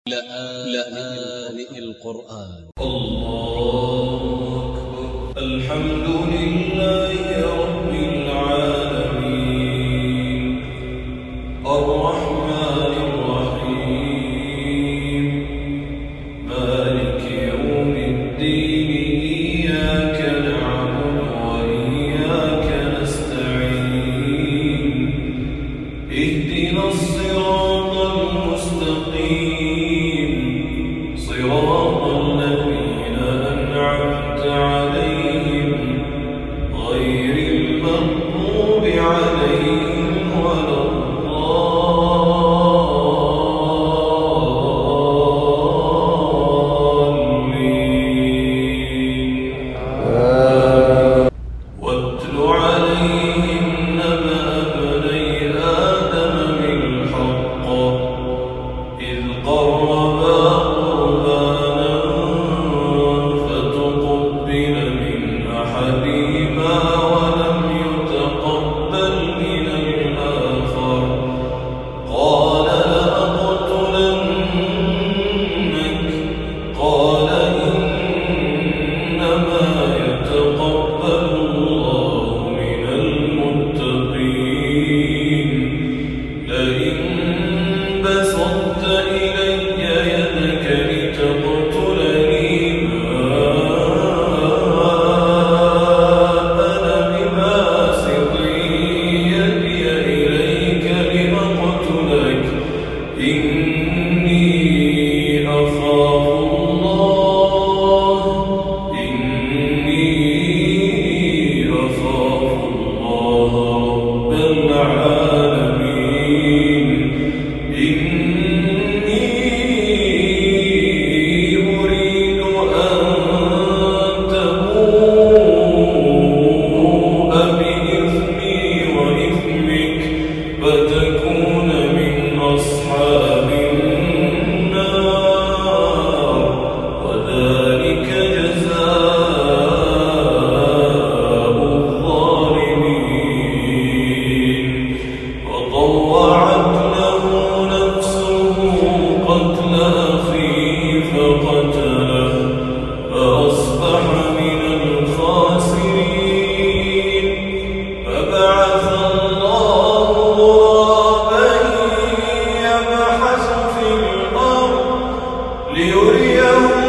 لآن القرآن. الله أكبر. الحمد لله رب العالمين الرحمن الرحيم مالك يوم الدين إياك نعبد وإياك نستعين اهدنا الصراط المستقيم صراط الذين أنعمت عليهم غير المغضوب عليهم ولا الضالين. واتل عليهم نبأ ابني آدم بالحق إذ قربا قربانا فتقبل من أحدهما ولم يتقبل من الآخر قال لأقتلنك قال إنما يتقبل الله من المتقين لئن بسطت إلي يدك لتقتلني ما أنا بباسط يدي إليك لأقتلك إني أخاف الله رب العالمين إني أريد أن تبوء بإثمي وإثمك فتكون من أصحاب النار وذلك جزاء الظالمين. وطوعت له نفسه قتل أخيه فقتله فأصبح من الخاسرين. فبعث الله غرابا يبحث في الأرض ليريه